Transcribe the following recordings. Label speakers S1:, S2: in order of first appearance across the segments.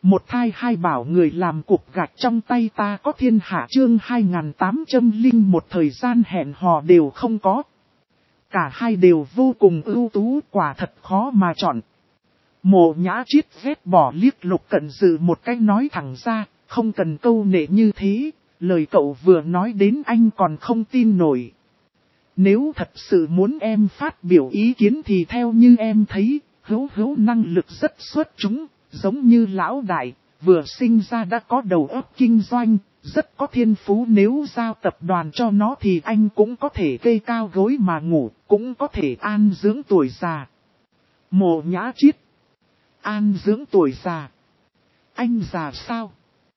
S1: Một thai hai bảo người làm cục gạch trong tay ta có thiên hạ chương 2801 thời gian hẹn hò đều không có. Cả hai đều vô cùng ưu tú, quả thật khó mà chọn. Mộ Nhã Chiết vét bỏ liếc Lục Cận Dừ một cách nói thẳng ra, không cần câu nệ như thế, lời cậu vừa nói đến anh còn không tin nổi. Nếu thật sự muốn em phát biểu ý kiến thì theo như em thấy, Hữu năng lực rất xuất chúng, giống như lão đại, vừa sinh ra đã có đầu óc kinh doanh, rất có thiên phú, nếu giao tập đoàn cho nó thì anh cũng có thể kê cao gối mà ngủ, cũng có thể an dưỡng tuổi già. Mộ Nhã Chiết. An dưỡng tuổi già. Anh già sao?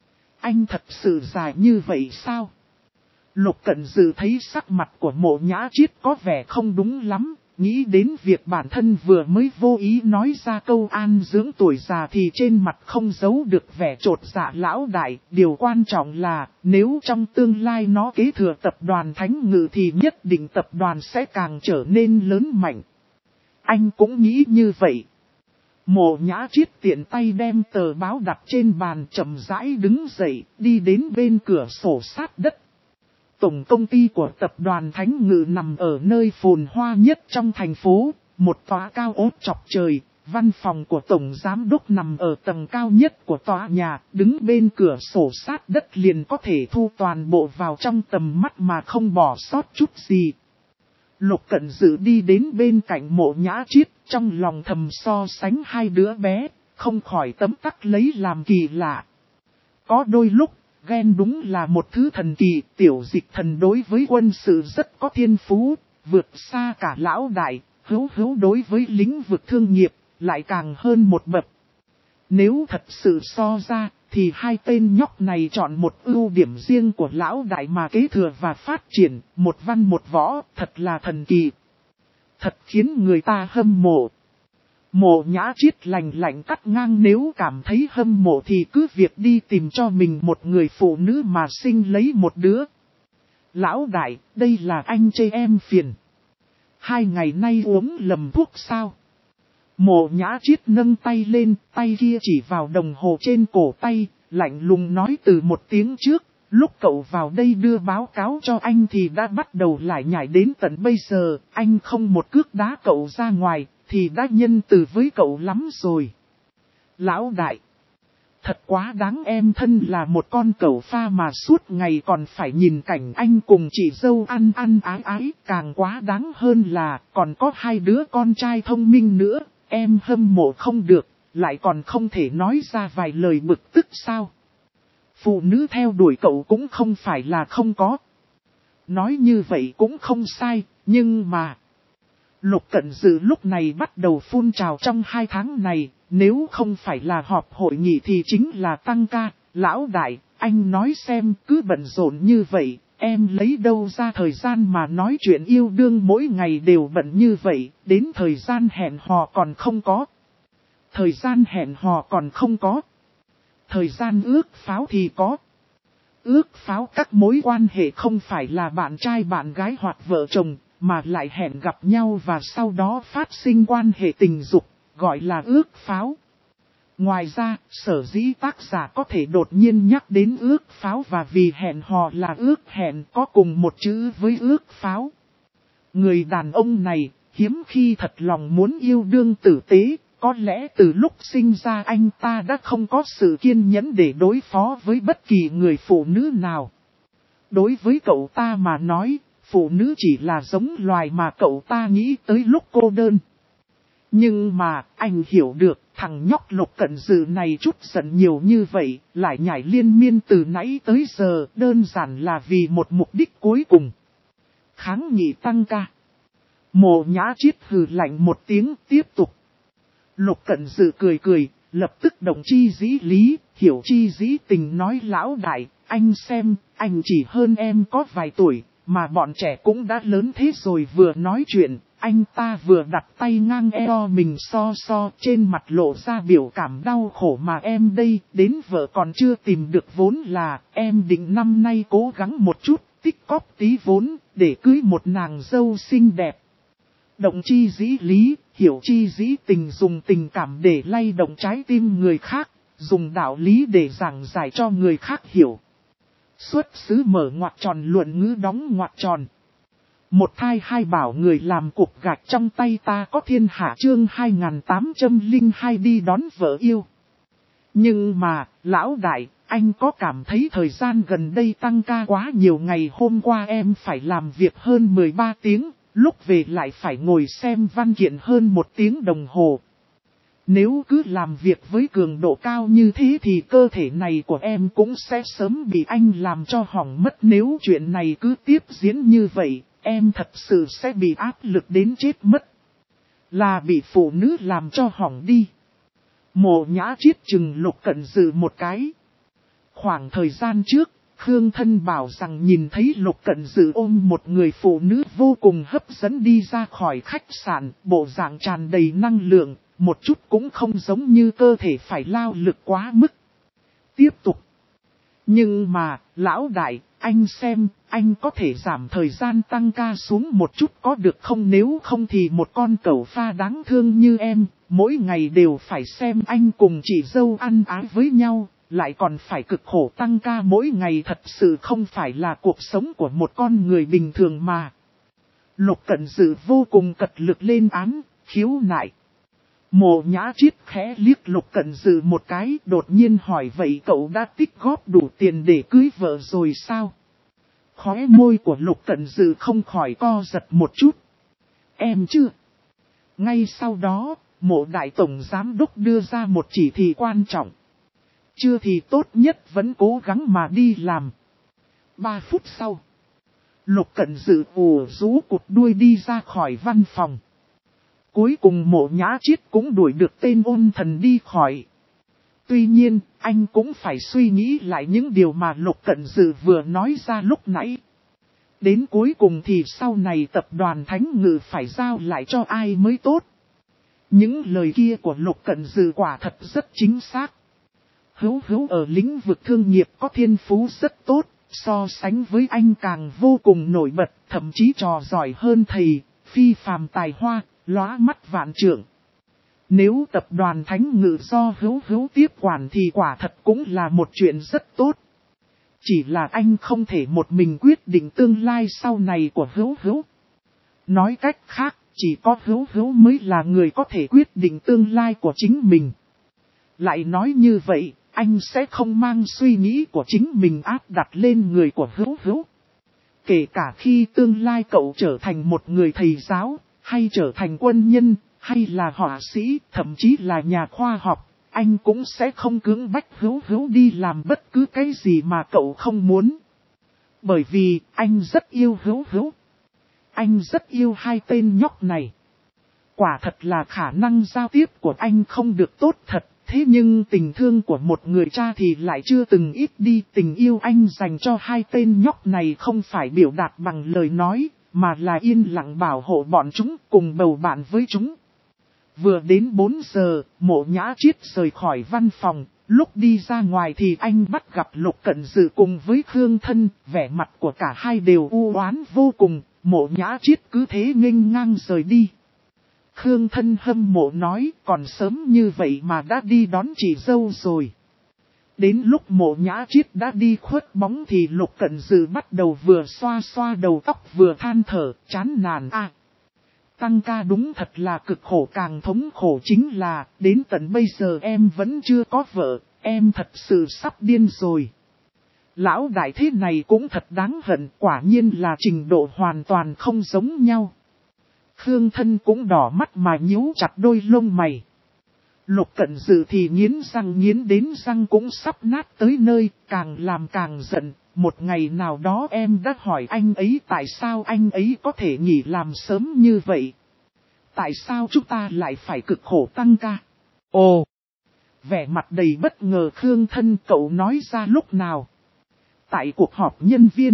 S1: Anh thật sự già như vậy sao? Lục Cận Dừ thấy sắc mặt của Mộ Nhã Chiết có vẻ không đúng lắm, nghĩ đến việc bản thân vừa mới vô ý nói ra câu an dưỡng tuổi già thì trên mặt không giấu được vẻ chột dạ. Lão đại, điều quan trọng là nếu trong tương lai nó kế thừa tập đoàn Thánh Ngự thì nhất định tập đoàn sẽ càng trở nên lớn mạnh. Anh cũng nghĩ như vậy. Mộ Nhã Chiết tiện tay đem tờ báo đặt trên bàn, chậm rãi đứng dậy, đi đến bên cửa sổ sát đất. Tổng công ty của tập đoàn Thánh Ngự nằm ở nơi phồn hoa nhất trong thành phố, một tòa cao ốt chọc trời. Văn phòng của tổng giám đốc nằm ở tầng cao nhất của tòa nhà, đứng bên cửa sổ sát đất liền có thể thu toàn bộ vào trong tầm mắt mà không bỏ sót chút gì. Lục Cận Dừ đi đến bên cạnh Mộ Nhã Chiết, trong lòng thầm so sánh hai đứa bé, không khỏi tấm tắc lấy làm kỳ lạ. Có đôi lúc, ghen đúng là một thứ thần kỳ. Tiểu Dịch Thần đối với quân sự rất có thiên phú, vượt xa cả lão đại. Hữu đối với lĩnh vực thương nghiệp, lại càng hơn một bậc. Nếu thật sự so ra, thì hai tên nhóc này chọn một ưu điểm riêng của lão đại mà kế thừa và phát triển, một văn một võ, thật là thần kỳ. Thật khiến người ta hâm mộ. Mộ Nhã Chiết lạnh lạnh cắt ngang, nếu cảm thấy hâm mộ thì cứ việc đi tìm cho mình một người phụ nữ mà sinh lấy một đứa. Lão đại, đây là anh chê em phiền. 2 ngày nay uống lầm thuốc sao? Mộ Nhã Chiết nâng tay lên, tay kia chỉ vào đồng hồ trên cổ tay, lạnh lùng nói từ một tiếng trước. Lúc cậu vào đây đưa báo cáo cho anh thì đã bắt đầu lại nhảy đến tận bây giờ, anh không một cước đá cậu ra ngoài, thì đã nhân từ với cậu lắm rồi. Lão đại, thật quá đáng, em thân là một con cẩu pha mà suốt ngày còn phải nhìn cảnh anh cùng chị dâu ăn ái, càng quá đáng hơn là còn có 2 đứa con trai thông minh nữa, em hâm mộ không được, lại còn không thể nói ra vài lời bực tức sao. Phụ nữ theo đuổi cậu cũng không phải là không có. Nói như vậy cũng không sai, nhưng mà... Lục Cận Dừ lúc này bắt đầu phun trào. Trong 2 tháng này, nếu không phải là họp hội nghị thì chính là tăng ca. Lão đại, anh nói xem, cứ bận rộn như vậy, em lấy đâu ra thời gian mà nói chuyện yêu đương, mỗi ngày đều bận như vậy, đến thời gian hẹn hò còn không có. Thời gian hẹn hò còn không có. Thời gian ước pháo thì có. Ước pháo các mối quan hệ không phải là bạn trai bạn gái hoặc vợ chồng, mà lại hẹn gặp nhau và sau đó phát sinh quan hệ tình dục, gọi là ước pháo. Ngoài ra, sở dĩ tác giả có thể đột nhiên nhắc đến ước pháo và vì hẹn hò là ước hẹn có cùng một chữ với ước pháo. Người đàn ông này, hiếm khi thật lòng muốn yêu đương tử tế, có lẽ từ lúc sinh ra anh ta đã không có sự kiên nhẫn để đối phó với bất kỳ người phụ nữ nào. Đối với cậu ta mà nói, phụ nữ chỉ là giống loài mà cậu ta nghĩ tới lúc cô đơn. Nhưng mà, anh hiểu được, thằng nhóc Lục Cận Dừ này chút giận nhiều như vậy, lại nhảy liên miên từ nãy tới giờ, đơn giản là vì một mục đích cuối cùng. Kháng nghị tăng ca. Mộ Nhã Chiết hừ lạnh một tiếng, tiếp tục. Lục Cận Dừ cười, lập tức động chi dĩ lý, hiểu chi dĩ tình, nói lão đại, anh xem, anh chỉ hơn em có vài tuổi. Mà bọn trẻ cũng đã lớn thế rồi. Vừa nói chuyện, anh ta vừa đặt tay ngang eo mình so trên mặt lộ ra biểu cảm đau khổ. Mà em đây, đến vợ còn chưa tìm được vốn là, em định năm nay cố gắng một chút, tích cóp tí vốn, để cưới một nàng dâu xinh đẹp. Động chi dĩ lý, hiểu chi dĩ tình, dùng tình cảm để lay động trái tim người khác, dùng đạo lý để giảng giải cho người khác hiểu. Xuất xứ mở ngoặc tròn, luận ngữ đóng ngoặc tròn. Một thai hai bảo người làm cục gạch trong tay ta có thiên hạ chương 2802 đi đón vợ yêu. Nhưng mà, lão đại, anh có cảm thấy thời gian gần đây tăng ca quá nhiều? Ngày hôm qua em phải làm việc hơn 13 tiếng, lúc về lại phải ngồi xem văn kiện hơn 1 tiếng đồng hồ. Nếu cứ làm việc với cường độ cao như thế thì cơ thể này của em cũng sẽ sớm bị anh làm cho hỏng mất. Nếu chuyện này cứ tiếp diễn như vậy, em thật sự sẽ bị áp lực đến chết mất. Là bị phụ nữ làm cho hỏng đi. Mộ Nhã Chiết chừng Lục Cẩn Dừ một cái. Khoảng thời gian trước, Khương Thân bảo rằng nhìn thấy Lục Cẩn Dừ ôm một người phụ nữ vô cùng hấp dẫn đi ra khỏi khách sạn, bộ dạng tràn đầy năng lượng, một chút cũng không giống như cơ thể phải lao lực quá mức. Tiếp tục. Nhưng mà, lão đại, anh xem, anh có thể giảm thời gian tăng ca xuống một chút có được không? Nếu không thì một con cẩu pha đáng thương như em, mỗi ngày đều phải xem anh cùng chị dâu ăn ái với nhau, lại còn phải cực khổ tăng ca mỗi ngày, thật sự không phải là cuộc sống của một con người bình thường mà. Lục Cẩn Dừ vô cùng cật lực lên án, khiếu nại. Mộ Nhã Chiết khẽ liếc Lục Cẩn Dừ một cái, đột nhiên hỏi vậy cậu đã tích góp đủ tiền để cưới vợ rồi sao? Khóe môi của Lục Cẩn Dừ không khỏi co giật một chút. Em chưa. Ngay sau đó, Mộ Đại Tổng Giám Đốc đưa ra một chỉ thị quan trọng. Chưa thì tốt nhất vẫn cố gắng mà đi làm. 3 phút sau, Lục Cẩn Dừ ù rú cụt đuôi đi ra khỏi văn phòng. Cuối cùng Mộ Nhã Chiết cũng đuổi được tên ôn thần đi khỏi. Tuy nhiên, anh cũng phải suy nghĩ lại những điều mà Lục Cẩn Dừ vừa nói ra lúc nãy. Đến cuối cùng thì sau này tập đoàn Thánh Ngự phải giao lại cho ai mới tốt. Những lời kia của Lục Cẩn Dừ quả thật rất chính xác. Hữu ở lĩnh vực thương nghiệp có thiên phú rất tốt, so sánh với anh càng vô cùng nổi bật, thậm chí trò giỏi hơn thầy, phi phàm tài hoa, lóa mắt vạn trượng. Nếu tập đoàn Thánh Ngự do Hữu tiếp quản thì quả thật cũng là một chuyện rất tốt. Chỉ là anh không thể một mình quyết định tương lai sau này của Hữu. Nói cách khác, chỉ có Hữu mới là người có thể quyết định tương lai của chính mình. Lại nói như vậy, anh sẽ không mang suy nghĩ của chính mình áp đặt lên người của Hữu. Kể cả khi tương lai cậu trở thành một người thầy giáo, hay trở thành quân nhân, hay là họa sĩ, thậm chí là nhà khoa học, anh cũng sẽ không cưỡng bách Hữu đi làm bất cứ cái gì mà cậu không muốn. Bởi vì anh rất yêu Hữu. Anh rất yêu hai tên nhóc này. Quả thật là khả năng giao tiếp của anh không được tốt thật, thế nhưng tình thương của một người cha thì lại chưa từng ít đi. Tình yêu anh dành cho hai tên nhóc này không phải biểu đạt bằng lời nói, mà là yên lặng bảo hộ bọn chúng, cùng bầu bạn với chúng. Vừa đến 4 giờ, Mộ Nhã Chiết rời khỏi văn phòng, lúc đi ra ngoài thì anh bắt gặp Lục Cẩn Dừ cùng với Khương Thân, vẻ mặt của cả hai đều u oán vô cùng, Mộ Nhã Chiết cứ thế nghênh ngang rời đi. Khương Thân hâm mộ nói, còn sớm như vậy mà đã đi đón chị dâu rồi. Đến lúc Mộ Nhã Chiết đã đi khuất bóng thì Lục Cẩn Dừ bắt đầu vừa xoa xoa đầu tóc vừa than thở, chán nản à. Tăng ca đúng thật là cực khổ, càng thống khổ chính là, đến tận bây giờ em vẫn chưa có vợ, em thật sự sắp điên rồi. Lão đại thế này cũng thật đáng hận, quả nhiên là trình độ hoàn toàn không giống nhau. Khương Thân cũng đỏ mắt mà nhíu chặt đôi lông mày. Lục Cẩn Dừ thì nghiến răng nghiến đến răng cũng sắp nát tới nơi, càng làm càng giận. Một ngày nào đó em đã hỏi anh ấy tại sao anh ấy có thể nghỉ làm sớm như vậy. Tại sao chúng ta lại phải cực khổ tăng ca? Ồ! Vẻ mặt đầy bất ngờ Khương Thân cậu nói ra lúc nào? Tại cuộc họp nhân viên.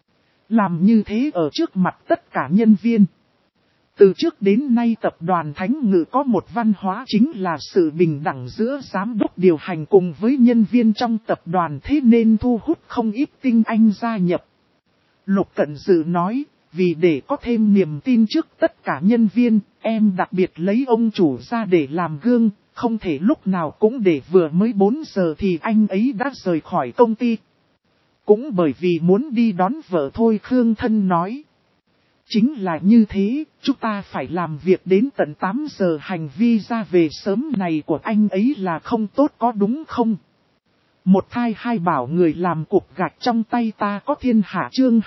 S1: Làm như thế ở trước mặt tất cả nhân viên. Từ trước đến nay tập đoàn Thánh Ngự có một văn hóa chính là sự bình đẳng giữa giám đốc điều hành cùng với nhân viên trong tập đoàn, thế nên thu hút không ít tinh anh gia nhập. Lục Cẩn Dừ nói, vì để có thêm niềm tin trước tất cả nhân viên, em đặc biệt lấy ông chủ ra để làm gương, không thể lúc nào cũng để vừa mới 4 giờ thì anh ấy đã rời khỏi công ty. Cũng bởi vì muốn đi đón vợ thôi, Khương Thân nói. Chính là như thế, chúng ta phải làm việc đến tận 8 giờ, hành vi ra về sớm này của anh ấy là không tốt có đúng không? Một thai hai bảo người làm cục gạch trong tay ta có thiên hạ, chương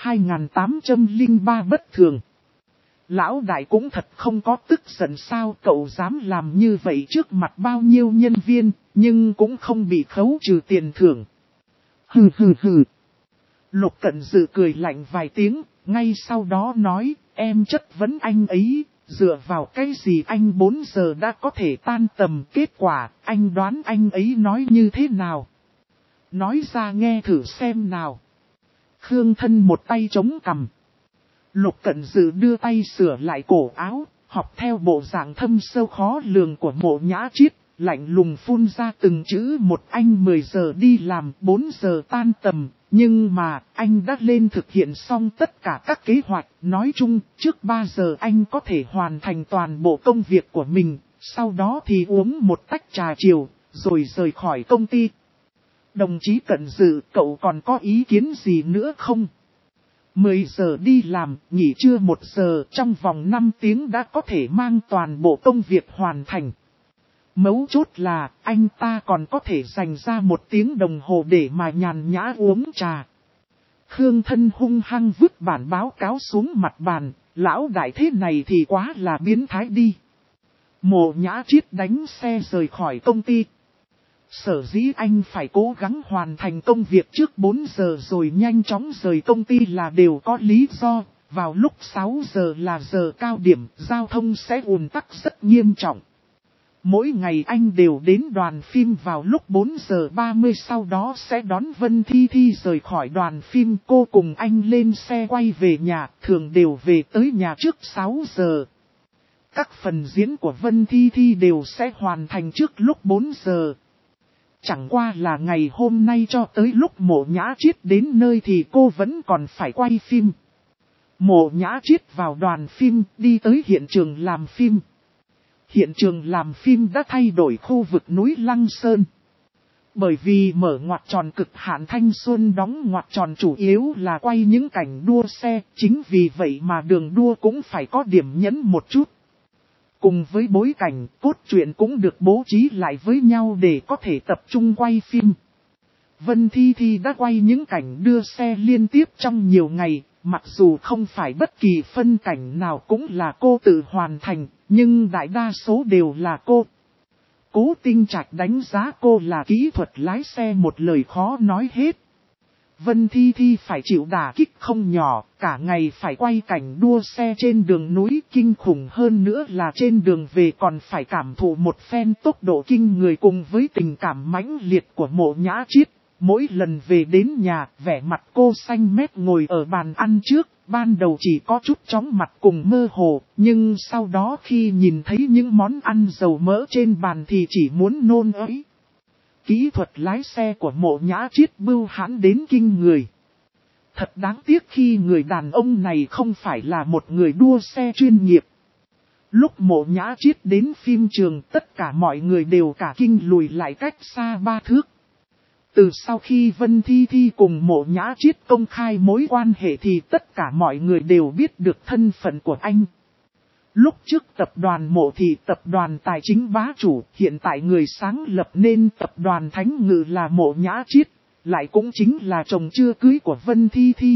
S1: 2803 bất thường. Lão đại cũng thật không có tức giận sao, cậu dám làm như vậy trước mặt bao nhiêu nhân viên, nhưng cũng không bị khấu trừ tiền thưởng. Hừ hừ hừ. Lục Cận Dự cười lạnh vài tiếng, ngay sau đó nói, em chất vấn anh ấy, dựa vào cái gì anh 4 giờ đã có thể tan tầm, kết quả, anh đoán anh ấy nói như thế nào? Nói ra nghe thử xem nào. Khương Thân một tay chống cằm. Lục Cận Dự đưa tay sửa lại cổ áo, học theo bộ dạng thâm sâu khó lường của Mộ Nhã Chiết, lạnh lùng phun ra từng chữ một. Anh 10 giờ đi làm, 4 giờ tan tầm, nhưng mà anh đã lên thực hiện xong tất cả các kế hoạch. Nói chung, trước 3 giờ anh có thể hoàn thành toàn bộ công việc của mình, sau đó thì uống một tách trà chiều, rồi rời khỏi công ty. Đồng chí Cận Dự, cậu còn có ý kiến gì nữa không? 10 giờ đi làm, nghỉ trưa 1 giờ, trong vòng 5 tiếng đã có thể mang toàn bộ công việc hoàn thành. Mấu chốt là, anh ta còn có thể dành ra 1 tiếng đồng hồ để mà nhàn nhã uống trà. Khương Thân hung hăng vứt bản báo cáo xuống mặt bàn, lão đại thế này thì quá là biến thái đi. Mộ Nhã Chiết đánh xe rời khỏi công ty. Sở dĩ anh phải cố gắng hoàn thành công việc trước 4 giờ rồi nhanh chóng rời công ty là đều có lý do. Vào lúc 6 giờ là giờ cao điểm, giao thông sẽ ùn tắc rất nghiêm trọng. Mỗi ngày anh đều đến đoàn phim vào lúc 4 giờ 30, sau đó sẽ đón Vân Thi Thi rời khỏi đoàn phim. Cô cùng anh lên xe quay về nhà, thường đều về tới nhà trước 6 giờ. Các phần diễn của Vân Thi Thi đều sẽ hoàn thành trước lúc 4 giờ. Chẳng qua là ngày hôm nay cho tới lúc Mộ Nhã Chiết đến nơi thì cô vẫn còn phải quay phim. Mộ Nhã Chiết vào đoàn phim, đi tới hiện trường làm phim. Hiện trường làm phim đã thay đổi khu vực núi Lăng Sơn. Bởi vì mở ngoặc tròn cực hạn thanh xuân, đóng ngoặc tròn chủ yếu là quay những cảnh đua xe, chính vì vậy mà đường đua cũng phải có điểm nhấn một chút. Cùng với bối cảnh, cốt truyện cũng được bố trí lại với nhau để có thể tập trung quay phim. Vân Thi Thi đã quay những cảnh đưa xe liên tiếp trong nhiều ngày, mặc dù không phải bất kỳ phân cảnh nào cũng là cô tự hoàn thành, nhưng đại đa số đều là cô. Cố Tinh Trạch đánh giá cô là kỹ thuật lái xe một lời khó nói hết. Vân Thi Thi phải chịu đả kích không nhỏ, cả ngày phải quay cảnh đua xe trên đường núi, kinh khủng hơn nữa là trên đường về còn phải cảm thụ một phen tốc độ kinh người cùng với tình cảm mãnh liệt của Mộ Nhã Chiết. Mỗi lần về đến nhà, vẻ mặt cô xanh mét ngồi ở bàn ăn trước, ban đầu chỉ có chút chóng mặt cùng mơ hồ, nhưng sau đó khi nhìn thấy những món ăn dầu mỡ trên bàn thì chỉ muốn nôn öy. Kỹ thuật lái xe của Mộ Nhã Chiết bưu hãn đến kinh người. Thật đáng tiếc khi người đàn ông này không phải là một người đua xe chuyên nghiệp. Lúc Mộ Nhã Chiết đến phim trường, tất cả mọi người đều cả kinh lùi lại cách xa 3 thước. Từ sau khi Vân Thi Thi cùng Mộ Nhã Chiết công khai mối quan hệ thì tất cả mọi người đều biết được thân phận của anh. Lúc trước tập đoàn Mộ thì tập đoàn tài chính bá chủ, hiện tại người sáng lập nên tập đoàn Thánh Ngự là Mộ Nhã Chiết, lại cũng chính là chồng chưa cưới của Vân Thi Thi.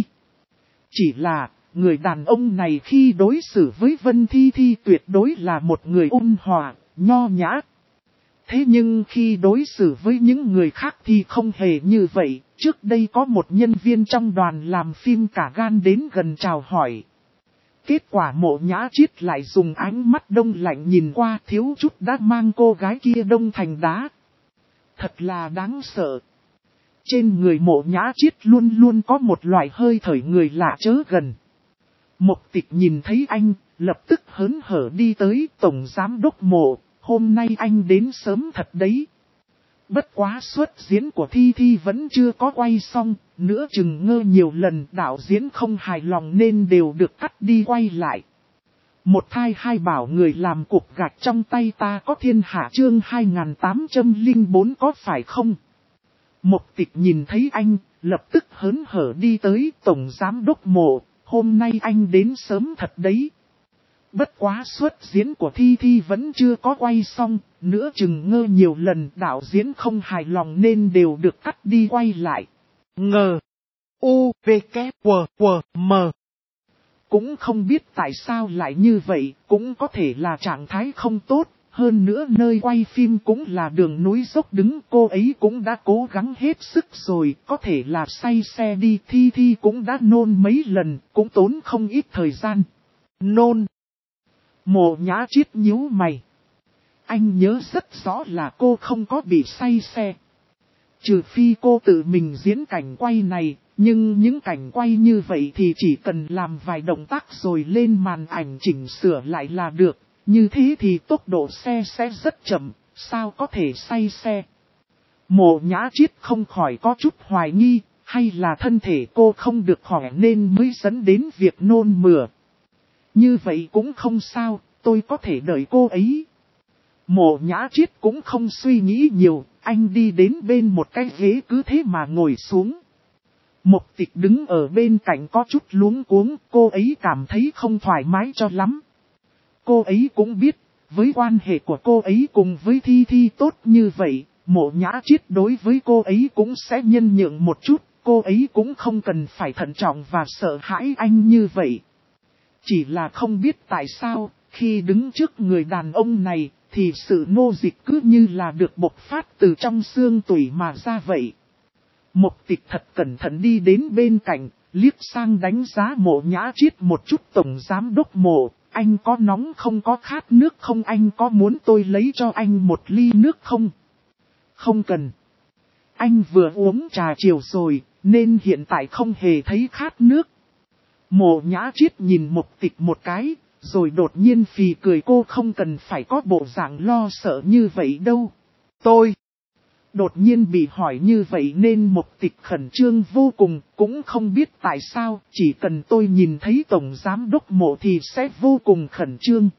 S1: Chỉ là, người đàn ông này khi đối xử với Vân Thi Thi tuyệt đối là một người ôn hòa, nho nhã. Thế nhưng khi đối xử với những người khác thì không hề như vậy. Trước đây có một nhân viên trong đoàn làm phim cả gan đến gần chào hỏi. Kết quả Mộ Nhã Chiết lại dùng ánh mắt đông lạnh nhìn qua, thiếu chút đã mang cô gái kia đông thành đá. Thật là đáng sợ. Trên người Mộ Nhã Chiết luôn luôn có một loại hơi thở người lạ chớ gần. Mục Tịch nhìn thấy anh, lập tức hớn hở đi tới. Tổng giám đốc Mộ, hôm nay anh đến sớm thật đấy. Bất quá suất diễn của Thi Thi vẫn chưa có quay xong, nữa chừng ngơ nhiều lần đạo diễn không hài lòng nên đều được cắt đi quay lại. Một thai hai bảo người làm cục gạch trong tay ta có thiên hạ chương 2804 có phải không? Mục Tịch nhìn thấy anh, lập tức hớn hở đi tới Tổng Giám Đốc Mộ, hôm nay anh đến sớm thật đấy. Bất quá suất diễn của Thi Thi vẫn chưa có quay xong, nữa chừng ngơ nhiều lần đạo diễn không hài lòng nên đều được cắt đi quay lại. Ngờ. U, V, K, W, W, M. Cũng không biết tại sao lại như vậy, cũng có thể là trạng thái không tốt, hơn nữa nơi quay phim cũng là đường núi dốc đứng, cô ấy cũng đã cố gắng hết sức rồi, có thể là say xe đi, Thi Thi cũng đã nôn mấy lần, cũng tốn không ít thời gian. Nôn. Mộ Nhã Chiết nhíu mày. Anh nhớ rất rõ là cô không có bị say xe. Trừ phi cô tự mình diễn cảnh quay này, nhưng những cảnh quay như vậy thì chỉ cần làm vài động tác rồi lên màn ảnh chỉnh sửa lại là được. Như thế thì tốc độ xe sẽ rất chậm, sao có thể say xe. Mộ Nhã Chiết không khỏi có chút hoài nghi, hay là thân thể cô không được khỏe nên mới dẫn đến việc nôn mửa. Như vậy cũng không sao, tôi có thể đợi cô ấy. Mộ Nhã Chiết cũng không suy nghĩ nhiều, anh đi đến bên một cái ghế cứ thế mà ngồi xuống. Mục Tịch đứng ở bên cạnh có chút luống cuống, cô ấy cảm thấy không thoải mái cho lắm. Cô ấy cũng biết, với quan hệ của cô ấy cùng với Thi Thi tốt như vậy, Mộ Nhã Chiết đối với cô ấy cũng sẽ nhân nhượng một chút, cô ấy cũng không cần phải thận trọng và sợ hãi anh như vậy. Chỉ là không biết tại sao, khi đứng trước người đàn ông này, thì sự nô dịch cứ như là được bộc phát từ trong xương tủy mà ra vậy. Mục Tịch thật cẩn thận đi đến bên cạnh, liếc sang đánh giá Mộ Nhã Chiết một chút. Tổng Giám Đốc Mộ, anh có nóng không, có khát nước không, anh có muốn tôi lấy cho anh một ly nước không? Không cần. Anh vừa uống trà chiều rồi, nên hiện tại không hề thấy khát nước. Mộ Nhã Chiết nhìn Mục Tịch một cái, rồi đột nhiên phì cười, cô không cần phải có bộ dạng lo sợ như vậy đâu. Tôi đột nhiên bị hỏi như vậy nên Mục Tịch khẩn trương vô cùng, cũng không biết tại sao, chỉ cần tôi nhìn thấy Tổng Giám Đốc Mộ thì sẽ vô cùng khẩn trương.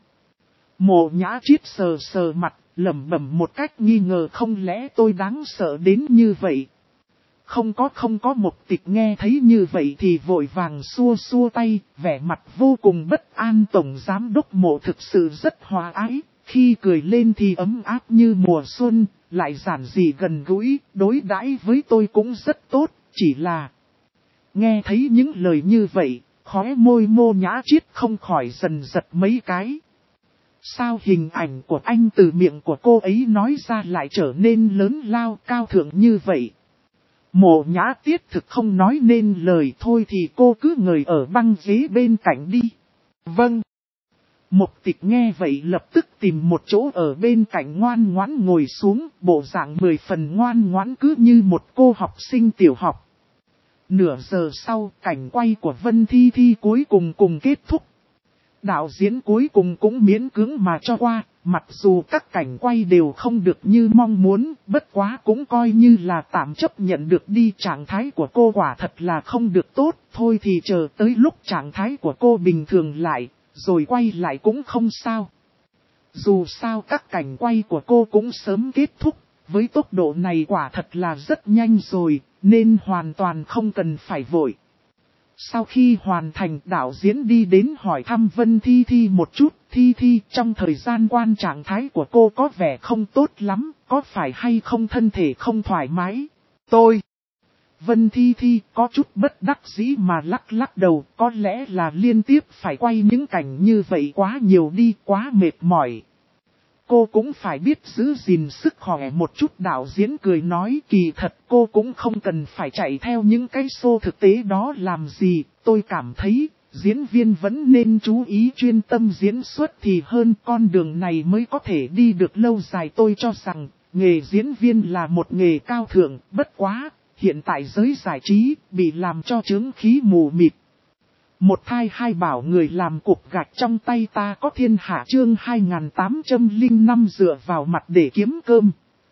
S1: Mộ Nhã Chiết sờ sờ mặt, lẩm bẩm một cách nghi ngờ, không lẽ tôi đáng sợ đến như vậy? Không có. Mục Tịch nghe thấy như vậy thì vội vàng xua xua tay, vẻ mặt vô cùng bất an. Tổng Giám Đốc Mộ thực sự rất hòa ái, khi cười lên thì ấm áp như mùa xuân, lại giản dị gần gũi, đối đãi với tôi cũng rất tốt, chỉ là... Nghe thấy những lời như vậy, khóe môi Mộ Nhã Chiết không khỏi dần giật mấy cái. Sao hình ảnh của anh từ miệng của cô ấy nói ra lại trở nên lớn lao cao thượng như vậy? Mộ Nhã Tiết thực không nói nên lời, thôi thì cô cứ ngồi ở băng ghế bên cạnh đi. Vâng. Mục Tịch nghe vậy lập tức tìm một chỗ ở bên cạnh ngoan ngoãn ngồi xuống, bộ dạng 10 phần ngoan ngoãn cứ như một cô học sinh tiểu học. Nửa giờ sau, cảnh quay của Vân Thi Thi cuối cùng kết thúc. Đạo diễn cuối cùng cũng miễn cưỡng mà cho qua, mặc dù các cảnh quay đều không được như mong muốn, bất quá cũng coi như là tạm chấp nhận được đi. Trạng thái của cô quả thật là không được tốt, thôi thì chờ tới lúc trạng thái của cô bình thường lại, rồi quay lại cũng không sao. Dù sao các cảnh quay của cô cũng sớm kết thúc, với tốc độ này quả thật là rất nhanh rồi, nên hoàn toàn không cần phải vội. Sau khi hoàn thành, đạo diễn đi đến hỏi thăm Vân Thi Thi một chút. Thi Thi, trong thời gian quan trạng thái của cô có vẻ không tốt lắm, có phải hay không thân thể không thoải mái? Vân Thi Thi có chút bất đắc dĩ mà lắc đầu, có lẽ là liên tiếp phải quay những cảnh như vậy quá nhiều đi, quá mệt mỏi. Cô cũng phải biết giữ gìn sức khỏe một chút. Đạo diễn cười nói, kỳ thật cô cũng không cần phải chạy theo những cái show thực tế đó làm gì. Tôi cảm thấy diễn viên vẫn nên chú ý chuyên tâm diễn xuất thì hơn, con đường này mới có thể đi được lâu dài. Tôi cho rằng nghề diễn viên là một nghề cao thượng, bất quá hiện tại giới giải trí bị làm cho chướng khí mù mịt. Một thai hai bảo người làm cục gạch trong tay ta có thiên hạ chương 2805 dựa vào mặt để kiếm cơm.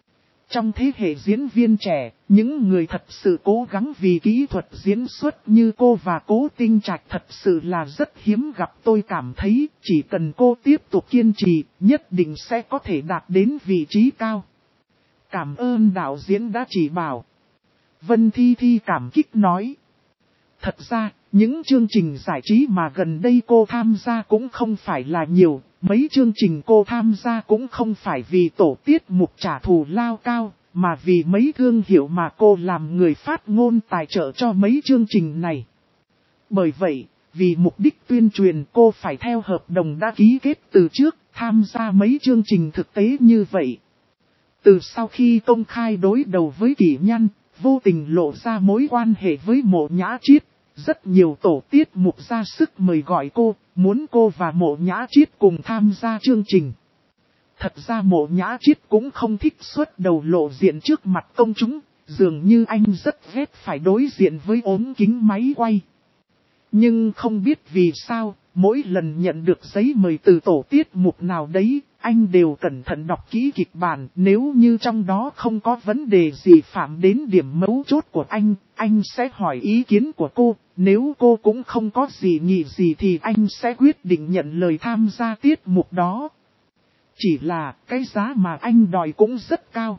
S1: Trong thế hệ diễn viên trẻ, những người thật sự cố gắng vì kỹ thuật diễn xuất như cô và Cố Tinh Trạch thật sự là rất hiếm gặp. Tôi cảm thấy chỉ cần cô tiếp tục kiên trì, nhất định sẽ có thể đạt đến vị trí cao. Cảm ơn đạo diễn đã chỉ bảo. Vân Thi Thi cảm kích nói. Thật ra, những chương trình giải trí mà gần đây cô tham gia cũng không phải là nhiều. Mấy chương trình cô tham gia cũng không phải vì tổ tiết mục trả thù lao cao, mà vì mấy thương hiệu mà cô làm người phát ngôn tài trợ cho mấy chương trình này. Bởi vậy, vì mục đích tuyên truyền cô phải theo hợp đồng đã ký kết từ trước, tham gia mấy chương trình thực tế như vậy. Từ sau khi công khai đối đầu với Kỷ Nhân, vô tình lộ ra mối quan hệ với Mộ Nhã Triết. Rất nhiều tổ tiết mục ra sức mời gọi cô, muốn cô và Mộ Nhã Triết cùng tham gia chương trình. Thật ra Mộ Nhã Triết cũng không thích xuất đầu lộ diện trước mặt công chúng, dường như anh rất ghét phải đối diện với ốm kính máy quay. Nhưng không biết vì sao, mỗi lần nhận được giấy mời từ tổ tiết mục nào đấy, anh đều cẩn thận đọc kỹ kịch bản. Nếu như trong đó không có vấn đề gì phạm đến điểm mấu chốt của anh sẽ hỏi ý kiến của cô. Nếu cô cũng không có gì nghị gì thì anh sẽ quyết định nhận lời tham gia tiết mục đó. Chỉ là cái giá mà anh đòi cũng rất cao.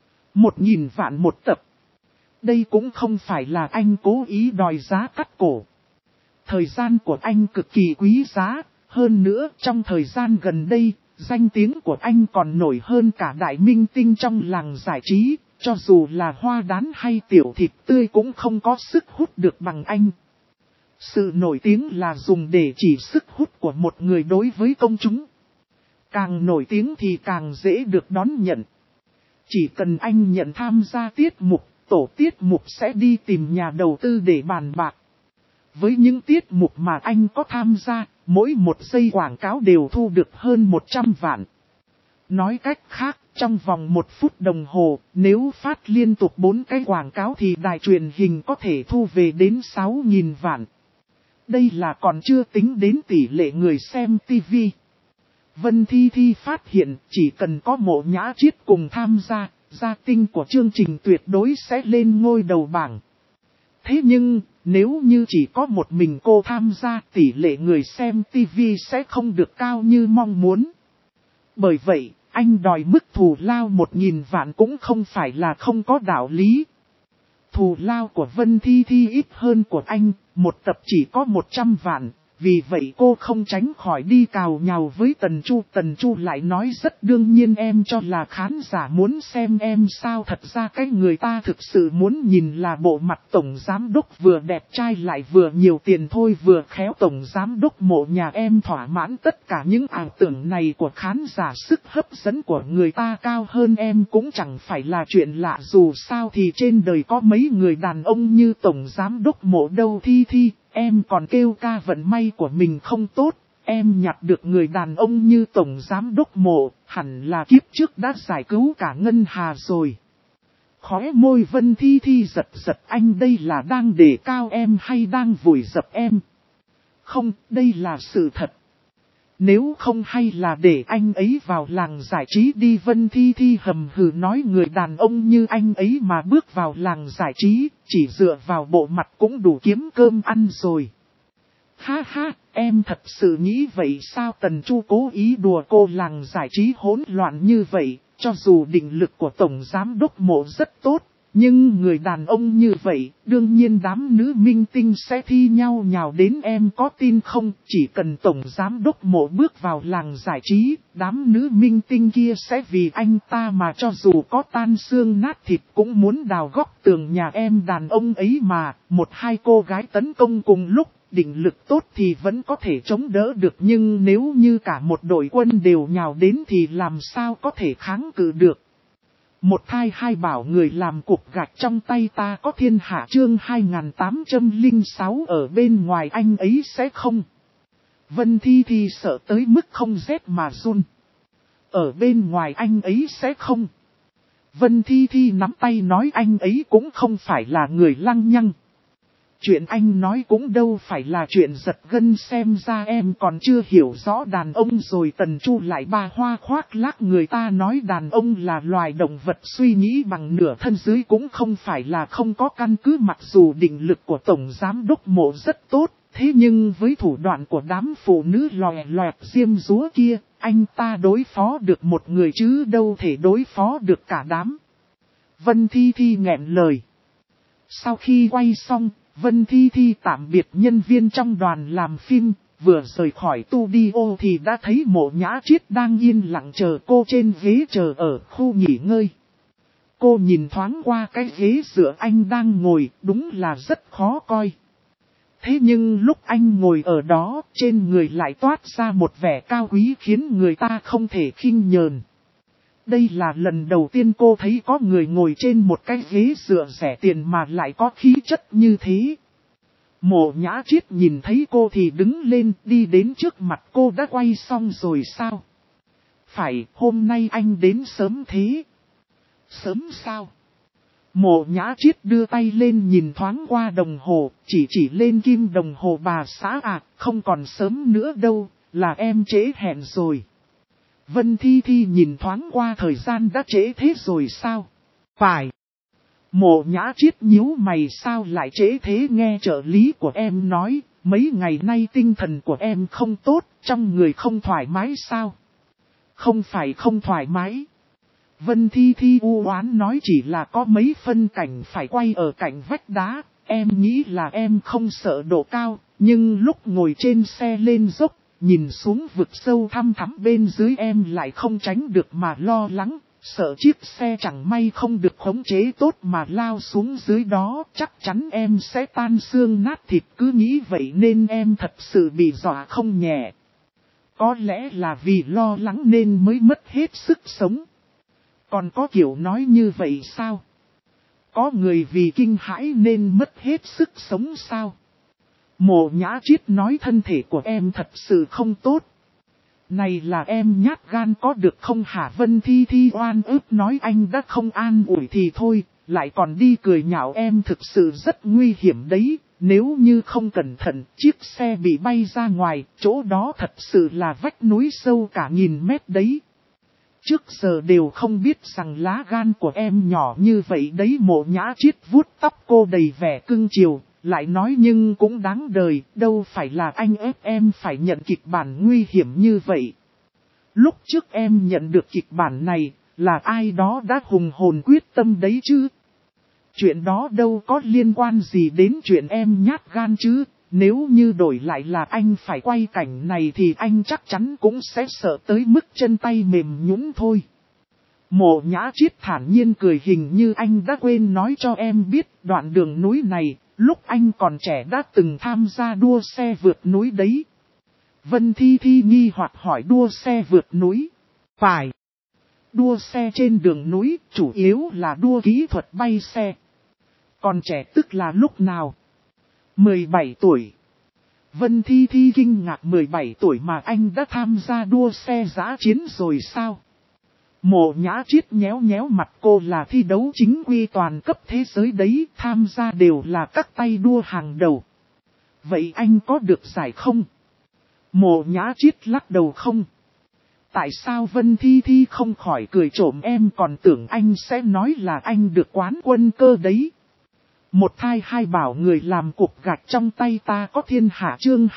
S1: 1.000 vạn một tập. Đây cũng không phải là anh cố ý đòi giá cắt cổ. Thời gian của anh cực kỳ quý giá, hơn nữa trong thời gian gần đây, danh tiếng của anh còn nổi hơn cả đại minh tinh trong làng giải trí, cho dù là hoa đán hay tiểu thịt tươi cũng không có sức hút được bằng anh. Sự nổi tiếng là dùng để chỉ sức hút của một người đối với công chúng. Càng nổi tiếng thì càng dễ được đón nhận. Chỉ cần anh nhận tham gia tiết mục, tổ tiết mục sẽ đi tìm nhà đầu tư để bàn bạc. Với những tiết mục mà anh có tham gia, mỗi một giây quảng cáo đều thu được hơn 100 vạn. Nói cách khác, trong vòng 1 phút đồng hồ, nếu phát liên tục 4 cái quảng cáo thì đài truyền hình có thể thu về đến 6.000 vạn. Đây là còn chưa tính đến tỷ lệ người xem TV. Vân Thi Thi phát hiện chỉ cần có Mộ Nhã Triết cùng tham gia, gia tinh của chương trình tuyệt đối sẽ lên ngôi đầu bảng. Thế nhưng, nếu như chỉ có một mình cô tham gia, tỷ lệ người xem TV sẽ không được cao như mong muốn. Bởi vậy, anh đòi mức thù lao 1.000 vạn cũng không phải là không có đạo lý. Thù lao của Vân Thi Thi ít hơn của anh, một tập chỉ có 100 vạn. Vì vậy cô không tránh khỏi đi cào nhào với Tần Chu. Tần Chu lại nói rất đương nhiên em cho là khán giả muốn xem em sao. Thật ra cái người ta thực sự muốn nhìn là bộ mặt tổng giám đốc vừa đẹp trai lại vừa nhiều tiền thôi. Vừa khéo tổng giám đốc Mộ nhà em thỏa mãn tất cả những ảo tưởng này của khán giả. Sức hấp dẫn của người ta cao hơn em cũng chẳng phải là chuyện lạ. Dù sao thì trên đời có mấy người đàn ông như tổng giám đốc Mộ đâu. Thi Thi, em còn kêu ca vận may của mình không tốt, em nhặt được người đàn ông như tổng giám đốc Mộ, hẳn là kiếp trước đã giải cứu cả Ngân Hà rồi. Khóe môi Vân Thi Thi giật giật, anh đây là đang đề cao em hay đang vùi dập em? Không, đây là sự thật. Nếu không hay là để anh ấy vào làng giải trí đi. Vân Thi Thi hầm hừ nói người đàn ông như anh ấy mà bước vào làng giải trí, chỉ dựa vào bộ mặt cũng đủ kiếm cơm ăn rồi. Ha ha, em thật sự nghĩ vậy sao? Tần Chu cố ý đùa cô. Làng giải trí hỗn loạn như vậy, cho dù định lực của tổng giám đốc Mộ rất tốt, nhưng người đàn ông như vậy, đương nhiên đám nữ minh tinh sẽ thi nhau nhào đến. Em có tin không? Chỉ cần tổng giám đốc Mộ bước vào làng giải trí, đám nữ minh tinh kia sẽ vì anh ta mà cho dù có tan xương nát thịt cũng muốn đào góc tường nhà em. Đàn ông ấy mà, 1-2 cô gái tấn công cùng lúc, định lực tốt thì vẫn có thể chống đỡ được. Nhưng nếu như cả một đội quân đều nhào đến thì làm sao có thể kháng cự được. Một thai hai bảo người làm cục gạch trong tay ta có thiên hạ. Chương 2806 ở bên ngoài anh ấy sẽ không. Vân Thi Thi sợ tới mức không rét mà run. Ở bên ngoài anh ấy sẽ không. Vân Thi Thi nắm tay nói anh ấy cũng không phải là người lăng nhăng. Chuyện anh nói cũng đâu phải là chuyện giật gân, xem ra em còn chưa hiểu rõ đàn ông rồi. Tần Chu lại ba hoa khoác lác, người ta nói đàn ông là loài động vật suy nghĩ bằng nửa thân dưới cũng không phải là không có căn cứ. Mặc dù định lực của Tổng Giám đốc Mộ rất tốt, thế nhưng với thủ đoạn của đám phụ nữ lòe loẹt diêm dúa kia, anh ta đối phó được một người chứ đâu thể đối phó được cả đám. Vân Thi Thi nghẹn lời. Sau khi quay xong, Vân Thi Thi tạm biệt nhân viên trong đoàn làm phim, vừa rời khỏi studio thì đã thấy Mộ Nhã Triết đang yên lặng chờ cô trên ghế chờ ở khu nghỉ ngơi. Cô nhìn thoáng qua cái ghế dựa anh đang ngồi, đúng là rất khó coi. Thế nhưng lúc anh ngồi ở đó, trên người lại toát ra một vẻ cao quý khiến người ta không thể khinh nhờn. Đây là lần đầu tiên cô thấy có người ngồi trên một cái ghế dựa rẻ tiền mà lại có khí chất như thế. Mộ Nhã Triết nhìn thấy cô thì đứng lên, đi đến trước mặt cô. Đã quay xong rồi sao? Phải, hôm nay anh đến sớm thế. Sớm sao? Mộ Nhã Triết đưa tay lên nhìn thoáng qua đồng hồ, chỉ lên kim đồng hồ. Bà xã à, không còn sớm nữa đâu, là em trễ hẹn rồi. Vân Thi Thi nhìn thoáng qua thời gian, đã trễ thế rồi sao? Phải. Mộ Nhã Triết nhíu mày, sao lại trễ thế? Nghe trợ lý của em nói, mấy ngày nay tinh thần của em không tốt, trong người không thoải mái sao? Không phải không thoải mái. Vân Thi Thi u oán nói, chỉ là có mấy phân cảnh phải quay ở cạnh vách đá, em nghĩ là em không sợ độ cao, nhưng lúc ngồi trên xe lên dốc, nhìn xuống vực sâu thăm thẳm bên dưới em lại không tránh được mà lo lắng, sợ chiếc xe chẳng may không được khống chế tốt mà lao xuống dưới đó, chắc chắn em sẽ tan xương nát thịt. Cứ nghĩ vậy nên em thật sự bị dọa không nhẹ. Có lẽ là vì lo lắng nên mới mất hết sức sống. Còn có kiểu nói như vậy sao? Có người vì kinh hãi nên mất hết sức sống sao? Mộ Nhã Triết nói, thân thể của em thật sự không tốt. Này là em nhát gan có được không hả? Vân Thi Thi oan ức nói, anh đã không an ủi thì thôi, lại còn đi cười nhạo em, thực sự rất nguy hiểm đấy. Nếu như không cẩn thận, chiếc xe bị bay ra ngoài, chỗ đó thật sự là vách núi sâu cả 1000 mét đấy. Trước giờ đều không biết rằng lá gan của em nhỏ như vậy đấy. Mộ Nhã Triết vuốt tóc cô đầy vẻ cưng chiều, lại nói nhưng cũng đáng đời, đâu phải là anh ép em phải nhận kịch bản nguy hiểm như vậy. Lúc trước em nhận được kịch bản này, là ai đó đã hùng hồn quyết tâm đấy chứ. Chuyện đó đâu có liên quan gì đến chuyện em nhát gan chứ. Nếu như đổi lại là anh phải quay cảnh này thì anh chắc chắn cũng sẽ sợ tới mức chân tay mềm nhũn thôi. Mộ Nhã Triết thản nhiên cười, hình như anh đã quên nói cho em biết đoạn đường núi này, lúc anh còn trẻ đã từng tham gia đua xe vượt núi đấy. Vân Thi Thi nghi hoặc hỏi, đua xe vượt núi? Phải. Đua xe trên đường núi, chủ yếu là đua kỹ thuật bay xe. Còn trẻ tức là lúc nào? 17 tuổi. Vân Thi Thi kinh ngạc, 17 tuổi mà anh đã tham gia đua xe dã chiến rồi sao? Mộ Nhã Triết nhéo nhéo mặt cô, là thi đấu chính quy toàn cấp thế giới đấy, tham gia đều là các tay đua hàng đầu. Vậy anh có được giải không? Mộ Nhã Triết lắc đầu không. Tại sao? Vân Thi Thi không khỏi cười trộm, em còn tưởng anh sẽ nói là anh được quán quân cơ đấy. Một thai hai bảo, người làm cục gạch trong tay ta có thiên hạ. Chương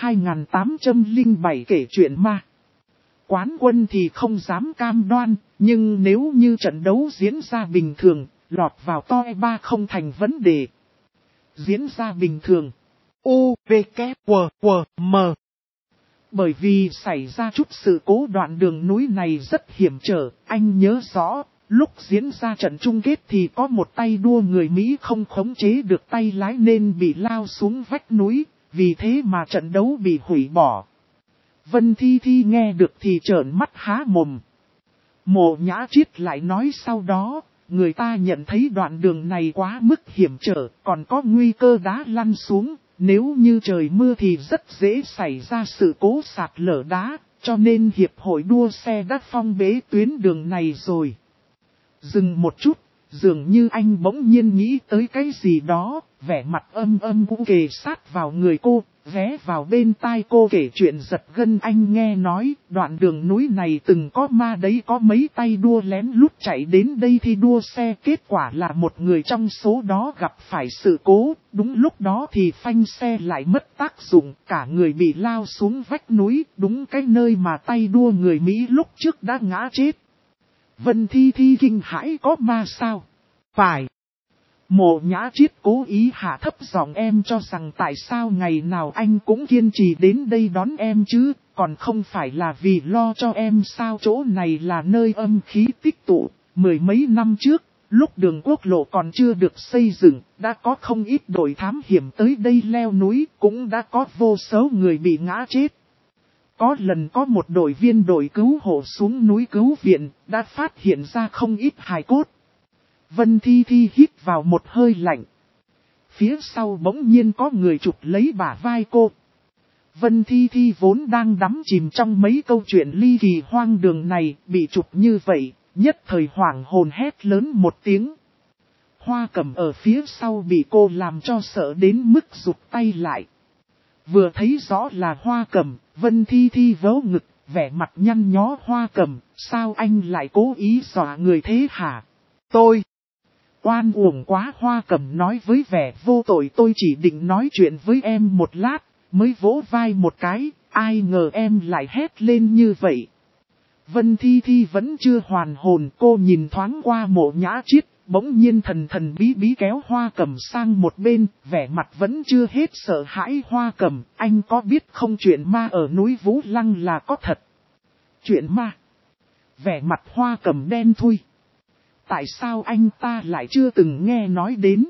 S1: 2807 kể chuyện ma. Quán quân thì không dám cam đoan, nhưng nếu như trận đấu diễn ra bình thường, lọt vào top 3 không thành vấn đề. Diễn ra bình thường. U, V, K, W, W, M. Bởi vì xảy ra chút sự cố, đoạn đường núi này rất hiểm trở, anh nhớ rõ. Lúc diễn ra trận chung kết thì có một tay đua người Mỹ không khống chế được tay lái nên bị lao xuống vách núi, vì thế mà trận đấu bị hủy bỏ. Vân Thi Thi nghe được thì trợn mắt há mồm. Mộ Nhã Triết lại nói sau đó, người ta nhận thấy đoạn đường này quá mức hiểm trở, còn có nguy cơ đá lăn xuống, nếu như trời mưa thì rất dễ xảy ra sự cố sạt lở đá, cho nên hiệp hội đua xe đã phong bế tuyến đường này rồi. Dừng một chút, dường như anh bỗng nhiên nghĩ tới cái gì đó, vẻ mặt âm âm cũng kề sát vào người cô, ghé vào bên tai cô kể chuyện giật gân. Anh nghe nói, đoạn đường núi này từng có ma đấy, có mấy tay đua lén lút chạy đến đây thi đua xe, kết quả là một người trong số đó gặp phải sự cố, đúng lúc đó thì phanh xe lại mất tác dụng, cả người bị lao xuống vách núi, đúng cái nơi mà tay đua người Mỹ lúc trước đã ngã chết. Vân Thi Thi kinh hãi, có ma sao? Phải. Mộ Nhã Triết cố ý hạ thấp giọng, em cho rằng tại sao ngày nào anh cũng kiên trì đến đây đón em chứ, còn không phải là vì lo cho em sao? Chỗ này là nơi âm khí tích tụ, mười mấy năm trước, lúc đường quốc lộ còn chưa được xây dựng, đã có không ít đội thám hiểm tới đây leo núi, cũng đã có vô số người bị ngã chết. Có lần có một đội viên đội cứu hộ xuống núi cứu viện, đã phát hiện ra không ít hài cốt. Vân Thi Thi hít vào một hơi lạnh. Phía sau bỗng nhiên có người chụp lấy bả vai cô. Vân Thi Thi vốn đang đắm chìm trong mấy câu chuyện ly kỳ hoang đường này, bị chụp như vậy, nhất thời hoảng hồn hét lớn một tiếng. Hoa Cẩm ở phía sau bị cô làm cho sợ đến mức rụt tay lại. Vừa thấy rõ là Hoa Cẩm, Vân Thi Thi vớ ngực, vẻ mặt nhăn nhó. Hoa Cẩm, sao anh lại cố ý dọa người thế hả? Tôi oan uổng quá, Hoa Cẩm nói với vẻ vô tội, tôi chỉ định nói chuyện với em một lát, mới vỗ vai một cái, ai ngờ em lại hét lên như vậy. Vân Thi Thi vẫn chưa hoàn hồn, cô nhìn thoáng qua Mộ Nhã Triết, bỗng nhiên thần thần bí bí kéo Hoa Cẩm sang một bên, vẻ mặt vẫn chưa hết sợ hãi. Hoa Cẩm, anh có biết không, chuyện ma ở núi Vũ Lăng là có thật. Chuyện ma? Vẻ mặt Hoa Cẩm đen thui. Tại sao anh ta lại chưa từng nghe nói đến?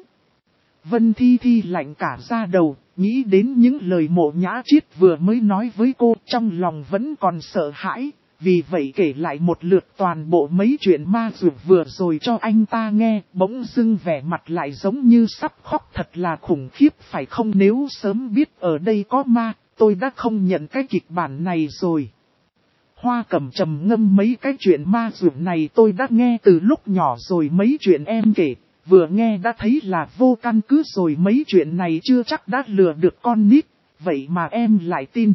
S1: Vân Thi Thi lạnh cả da đầu, nghĩ đến những lời Mộ Nhã Triết vừa mới nói với cô, trong lòng vẫn còn sợ hãi, vì vậy kể lại một lượt toàn bộ mấy chuyện ma dược vừa rồi cho anh ta nghe. Bỗng dưng vẻ mặt lại giống như sắp khóc, thật là khủng khiếp phải không? Nếu sớm biết ở đây có ma, tôi đã không nhận cái kịch bản này rồi. Hoa Cẩm trầm ngâm, mấy cái chuyện ma dược này tôi đã nghe từ lúc nhỏ rồi, mấy chuyện em kể, vừa nghe đã thấy là vô căn cứ rồi, mấy chuyện này chưa chắc đã lừa được con nít, vậy mà em lại tin.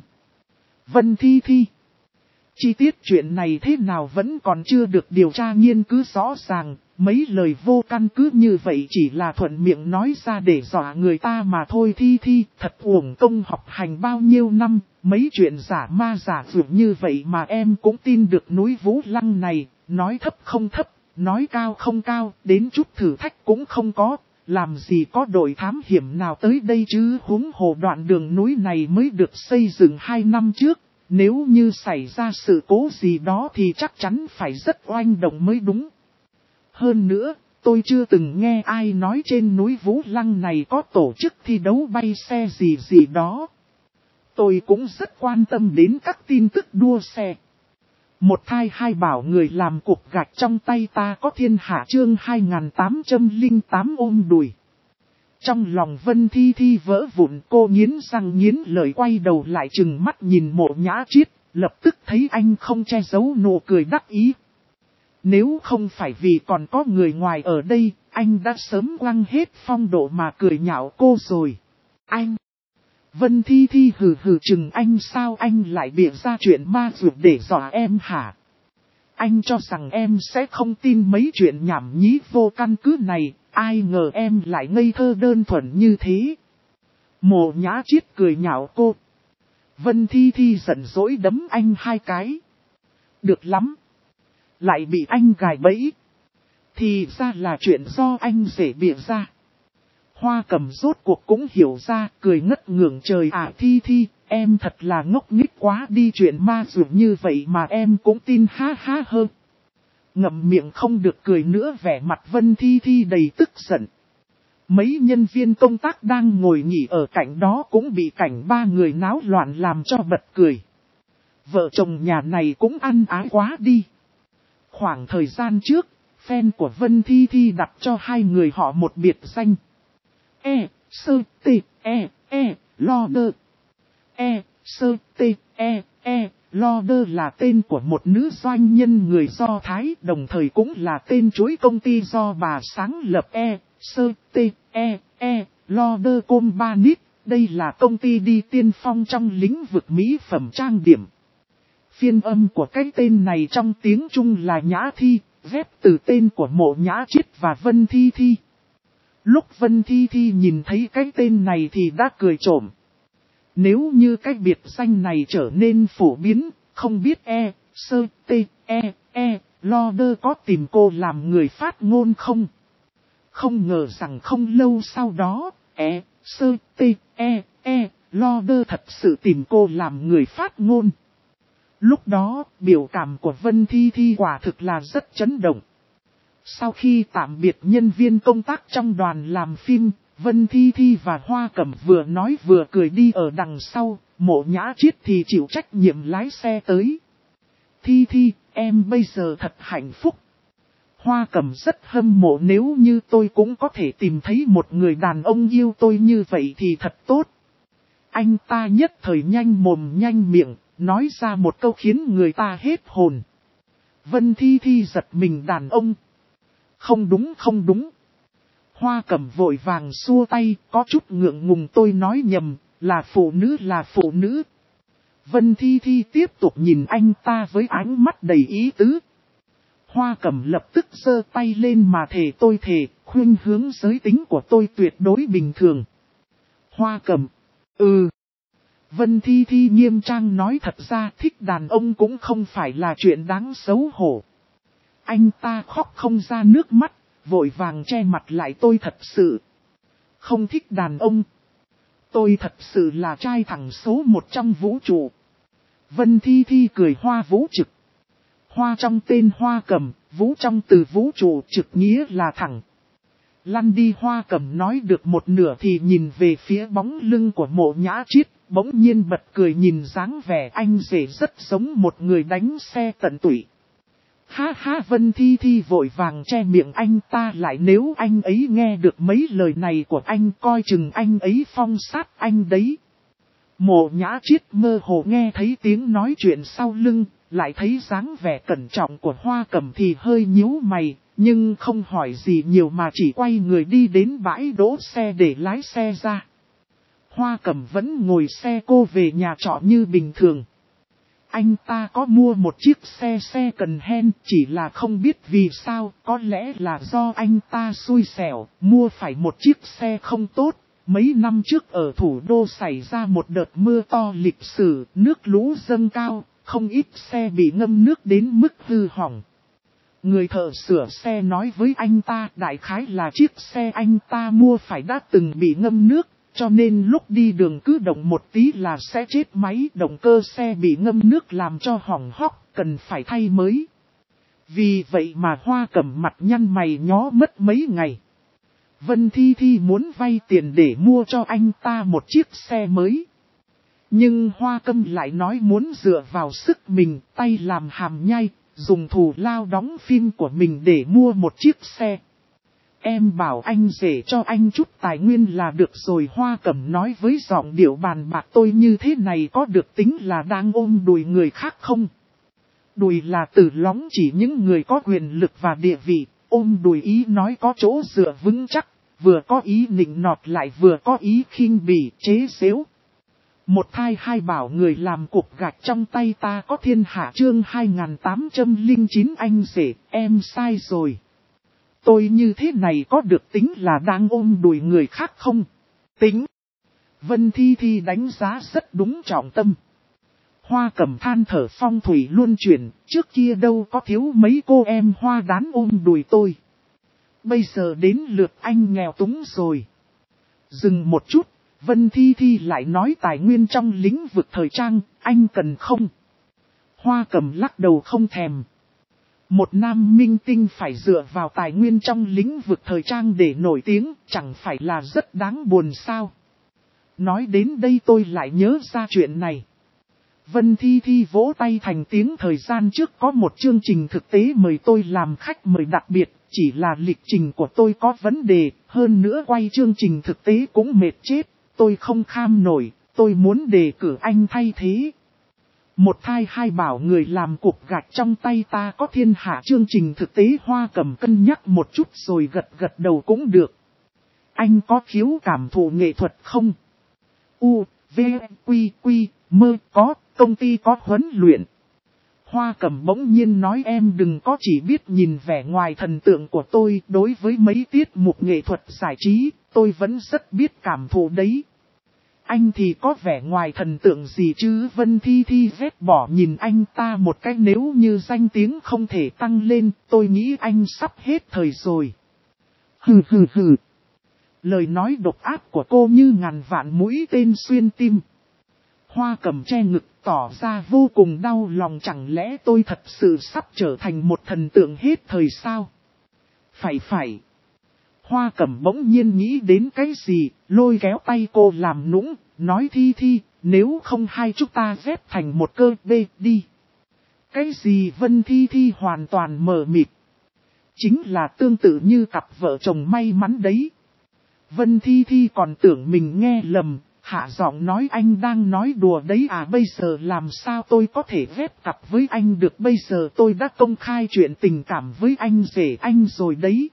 S1: Vân Thi Thi, chi tiết chuyện này thế nào vẫn còn chưa được điều tra nghiên cứu rõ ràng, mấy lời vô căn cứ như vậy chỉ là thuận miệng nói ra để dọa người ta mà thôi. Thi Thi, thật uổng công học hành bao nhiêu năm, mấy chuyện giả ma giả dược như vậy mà em cũng tin được. Núi Vũ Lăng này, nói thấp không thấp, nói cao không cao, đến chút thử thách cũng không có, làm gì có đội thám hiểm nào tới đây chứ. Huống hồ đoạn đường núi này mới được xây dựng 2 năm trước. Nếu như xảy ra sự cố gì đó thì chắc chắn phải rất oanh động mới đúng. Hơn nữa, tôi chưa từng nghe ai nói trên núi Vũ Lăng này có tổ chức thi đấu bay xe gì đó. Tôi cũng rất quan tâm đến các tin tức đua xe. Một thai hai bảo người làm cục gạch trong tay ta có thiên hạ, chương 2808 ôm đùi. Trong lòng Vân Thi Thi vỡ vụn, cô nghiến răng nghiến lợi quay đầu lại trừng mắt nhìn Mộ Nhã Triết, lập tức thấy anh không che giấu nụ cười đắc ý. Nếu không phải vì còn có người ngoài ở đây, anh đã sớm quăng hết phong độ mà cười nhạo cô rồi. Anh! Vân Thi Thi hừ hừ chừng anh, sao anh lại bịa ra chuyện ma dược để dọa em hả? Anh cho rằng em sẽ không tin mấy chuyện nhảm nhí vô căn cứ này, ai ngờ em lại ngây thơ đơn thuần như thế. Mộ Nhã Triết cười nhạo cô. Vân Thi Thi giận dỗi đấm anh 2 cái. Được lắm. Lại bị anh gài bẫy. Thì ra là chuyện do anh dễ bịa ra. Hoa Cẩm rốt cuộc cũng hiểu ra, cười ngất ngưởng trời. À Thi Thi, em thật là ngốc nghếch quá đi, chuyện ma dường như vậy mà em cũng tin, ha ha hơn. Ngậm miệng không được cười nữa, vẻ mặt Vân Thi Thi đầy tức giận. Mấy nhân viên công tác đang ngồi nghỉ ở cạnh đó cũng bị cảnh 3 người náo loạn làm cho bật cười. Vợ chồng nhà này cũng ăn ái quá đi. Khoảng thời gian trước, fan của Vân Thi Thi đặt cho 2 người họ một biệt danh. Loader. Loader là tên của một nữ doanh nhân người Do Thái, đồng thời cũng là tên chuỗi công ty do bà sáng lập. Lauder Companies, đây là công ty đi tiên phong trong lĩnh vực mỹ phẩm trang điểm. Phiên âm của cái tên này trong tiếng Trung là Nhã Thi, ghép từ tên của Mộ Nhã Chiết và Vân Thi Thi. Lúc Vân Thi Thi nhìn thấy cái tên này thì đã cười trộm. Nếu như cái biệt danh này trở nên phổ biến, không biết Lauder có tìm cô làm người phát ngôn không? Không ngờ rằng không lâu sau đó, Lauder thật sự tìm cô làm người phát ngôn. Lúc đó, biểu cảm của Vân Thi Thi quả thực là rất chấn động. Sau khi tạm biệt nhân viên công tác trong đoàn làm phim, Vân Thi Thi và Hoa Cẩm vừa nói vừa cười đi ở đằng sau, Mộ Nhã Chiết thì chịu trách nhiệm lái xe tới. Thi Thi, em bây giờ thật hạnh phúc. Hoa Cẩm rất hâm mộ, nếu như tôi cũng có thể tìm thấy một người đàn ông yêu tôi như vậy thì thật tốt. Anh ta nhất thời nhanh mồm nhanh miệng, nói ra một câu khiến người ta hết hồn. Vân Thi Thi giật mình, đàn ông. Không đúng. Hoa Cẩm vội vàng xua tay, có chút ngượng ngùng, tôi nói nhầm, là phụ nữ. Vân Thi Thi tiếp tục nhìn anh ta với ánh mắt đầy ý tứ. Hoa Cẩm lập tức giơ tay lên mà thề, tôi thề, khuynh hướng giới tính của tôi tuyệt đối bình thường. Hoa Cẩm, Vân Thi Thi nghiêm trang nói, thật ra thích đàn ông cũng không phải là chuyện đáng xấu hổ. Anh ta khóc không ra nước mắt, vội vàng che mặt lại, tôi thật sự không thích đàn ông. Tôi thật sự là trai thẳng số 1 trong vũ trụ. Vân Thi Thi cười, Hoa Vũ Trực. Hoa trong tên Hoa Cẩm, Vũ trong từ vũ trụ, trực nghĩa là thẳng. Lăn đi. Hoa Cẩm nói được một nửa thì nhìn về phía bóng lưng của Mộ Nhã Chiết, bỗng nhiên bật cười, nhìn dáng vẻ anh rể rất giống một người đánh xe tận tụy. Ha ha, Vân Thi Thi vội vàng che miệng anh ta lại, nếu anh ấy nghe được mấy lời này của anh coi chừng anh ấy phong sát anh đấy. Mộ Nhã Chiết mơ hồ nghe thấy tiếng nói chuyện sau lưng, lại thấy dáng vẻ cẩn trọng của Hoa Cẩm thì hơi nhíu mày, nhưng không hỏi gì nhiều mà chỉ quay người đi đến bãi đỗ xe để lái xe ra. Hoa Cẩm vẫn ngồi xe cô về nhà trọ như bình thường. Anh ta có mua một chiếc xe second hand, chỉ là không biết vì sao, có lẽ là do anh ta xui xẻo, mua phải một chiếc xe không tốt. Mấy năm trước ở thủ đô xảy ra một đợt mưa to lịch sử, nước lũ dâng cao, không ít xe bị ngâm nước đến mức hư hỏng. Người thợ sửa xe nói với anh ta, đại khái là chiếc xe anh ta mua phải đã từng bị ngâm nước, cho nên lúc đi đường cứ động một tí là sẽ chết máy, động cơ xe bị ngâm nước làm cho hỏng hóc, cần phải thay mới. Vì vậy mà Hoa Cẩm mặt nhăn mày nhó mất mấy ngày. Vân Thi Thi muốn vay tiền để mua cho anh ta một chiếc xe mới. Nhưng Hoa Cẩm lại nói muốn dựa vào sức mình, tay làm hàm nhai, dùng thù lao đóng phim của mình để mua một chiếc xe. Em bảo anh rể cho anh chút tài nguyên là được rồi. Hoa Cẩm nói với giọng điệu bàn bạc, tôi như thế này có được tính là đang ôm đùi người khác không? Đùi là từ lóng chỉ những người có quyền lực và địa vị, ôm đùi ý nói có chỗ dựa vững chắc, vừa có ý nịnh nọt lại vừa có ý khinh bỉ, chế giễu. Một thai hai bảo người làm cục gạch trong tay ta có thiên hạ, chương 2809. Anh rể, em sai rồi. Tôi như thế này có được tính là đang ôm đùi người khác không? Tính. Vân Thi Thi đánh giá rất đúng trọng tâm. Hoa Cẩm than thở, phong thủy luân chuyển, trước kia đâu có thiếu mấy cô em hoa đán ôm đùi tôi. Bây giờ đến lượt anh nghèo túng rồi. Dừng một chút, Vân Thi Thi lại nói, tài nguyên trong lĩnh vực thời trang, anh cần không? Hoa Cẩm lắc đầu, không thèm. Một nam minh tinh phải dựa vào tài nguyên trong lĩnh vực thời trang để nổi tiếng, chẳng phải là rất đáng buồn sao? Nói đến đây tôi lại nhớ ra chuyện này. Vân Thi Thi vỗ tay thành tiếng, thời gian trước có một chương trình thực tế mời tôi làm khách mời đặc biệt, chỉ là lịch trình của tôi có vấn đề, hơn nữa quay chương trình thực tế cũng mệt chết, tôi không kham nổi, tôi muốn đề cử anh thay thế. Một thai hai bảo người làm cục gạch trong tay ta có thiên hạ, chương trình thực tế. Hoa Cẩm cân nhắc một chút rồi gật gật đầu, cũng được. Anh có khiếu cảm thụ nghệ thuật không? U, V, Quy, Quy, Mơ có, công ty có huấn luyện. Hoa Cẩm bỗng nhiên nói em đừng có chỉ biết nhìn vẻ ngoài thần tượng của tôi. Đối với mấy tiết mục nghệ thuật giải trí, tôi vẫn rất biết cảm thụ đấy. Anh thì có vẻ ngoài thần tượng gì chứ? Vân Thi Thi ghét bỏ nhìn anh ta một cái, nếu như danh tiếng không thể tăng lên, tôi nghĩ anh sắp hết thời rồi. Hừ hừ hừ. Lời nói độc ác của cô như ngàn vạn mũi tên xuyên tim. Hoa Cẩm che ngực tỏ ra vô cùng đau lòng, chẳng lẽ tôi thật sự sắp trở thành một thần tượng hết thời sao? Phải. Hoa Cẩm bỗng nhiên nghĩ đến cái gì, lôi kéo tay cô làm nũng, nói Thi Thi, nếu không hai chúng ta ghép thành một cơ bê đi. Cái gì? Vân Thi Thi hoàn toàn mờ mịt. Chính là tương tự như cặp vợ chồng may mắn đấy. Vân Thi Thi còn tưởng mình nghe lầm, hạ giọng nói anh đang nói đùa đấy à? Bây giờ làm sao tôi có thể ghép cặp với anh được, bây giờ tôi đã công khai chuyện tình cảm với anh rể anh rồi đấy.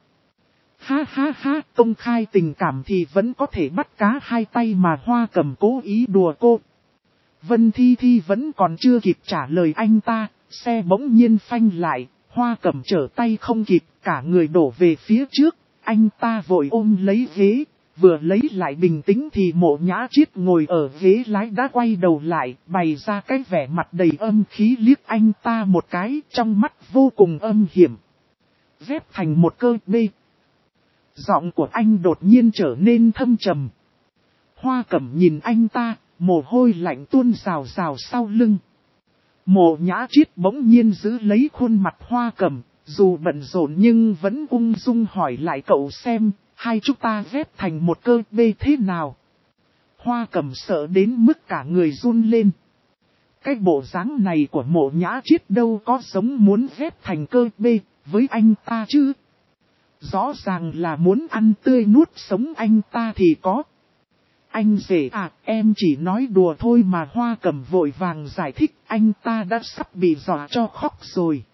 S1: Ha, công khai tình cảm thì vẫn có thể bắt cá hai tay mà. Hoa Cẩm cố ý đùa cô. Vân Thi Thi vẫn còn chưa kịp trả lời anh ta, xe bỗng nhiên phanh lại, Hoa Cẩm trở tay không kịp, cả người đổ về phía trước, anh ta vội ôm lấy ghế, vừa lấy lại bình tĩnh thì Mộ Nhã Chiết ngồi ở ghế lái đã quay đầu lại, bày ra cái vẻ mặt đầy âm khí liếc anh ta một cái, trong mắt vô cùng âm hiểm. Ghép thành một cơ bê. Giọng của anh đột nhiên trở nên thâm trầm. Hoa Cẩm nhìn anh ta, mồ hôi lạnh tuôn rào rào sau lưng. Mộ Nhã Chiết bỗng nhiên giữ lấy khuôn mặt Hoa Cẩm, dù bận rộn nhưng vẫn ung dung hỏi lại cậu xem, hai chúng ta ghép thành một cơ bê thế nào? Hoa Cẩm sợ đến mức cả người run lên. Cái bộ dáng này của Mộ Nhã Chiết đâu có giống muốn ghép thành cơ bê với anh ta chứ. Rõ ràng là muốn ăn tươi nuốt sống anh ta thì có. Anh rể à, em chỉ nói đùa thôi mà. Hoa Cẩm vội vàng giải thích, anh ta đã sắp bị dọa cho khóc rồi.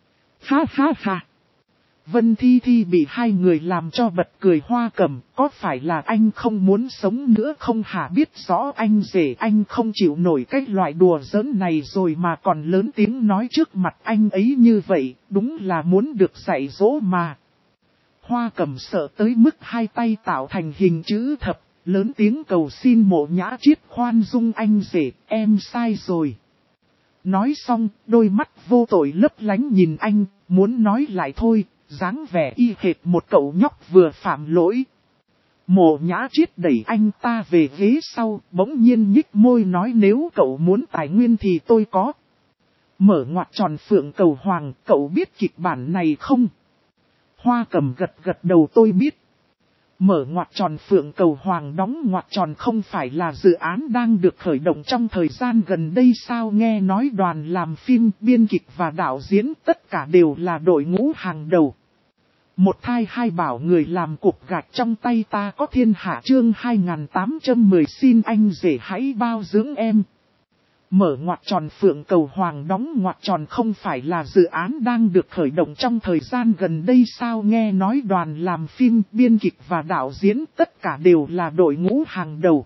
S1: Ha. Vân Thi Thi bị hai người làm cho bật cười. Hoa Cẩm, có phải là anh không muốn sống nữa không hả? Biết rõ anh rể anh không chịu nổi cái loại đùa giỡn này rồi mà còn lớn tiếng nói trước mặt anh ấy như vậy, đúng là muốn được dạy dỗ mà. Hoa Cẩm sợ tới mức hai tay tạo thành hình chữ thập, lớn tiếng cầu xin Mộ Nhã Chiết khoan dung anh rể, em sai rồi. Nói xong, đôi mắt vô tội lấp lánh nhìn anh, muốn nói lại thôi, dáng vẻ y hệt một cậu nhóc vừa phạm lỗi. Mộ Nhã Chiết đẩy anh ta về ghế sau, bỗng nhiên nhích môi nói nếu cậu muốn tài nguyên thì tôi có. Mở ngoặc tròn Phượng Cầu Hoàng, cậu biết kịch bản này không? Hoa Cẩm gật đầu tôi biết. Mở ngoặc tròn Phượng Cầu Hoàng đóng ngoặc tròn không phải là dự án đang được khởi động trong thời gian gần đây sao? Nghe nói đoàn làm phim, biên kịch và đạo diễn tất cả đều là đội ngũ hàng đầu. Một thai hai bảo người làm cục gạch trong tay ta có thiên hạ. Chương 2810 xin anh rể hãy bao dưỡng em. Mở ngoặc tròn Phượng Cầu Hoàng đóng ngoặc tròn không phải là dự án đang được khởi động trong thời gian gần đây sao? Nghe nói đoàn làm phim, biên kịch và đạo diễn tất cả đều là đội ngũ hàng đầu.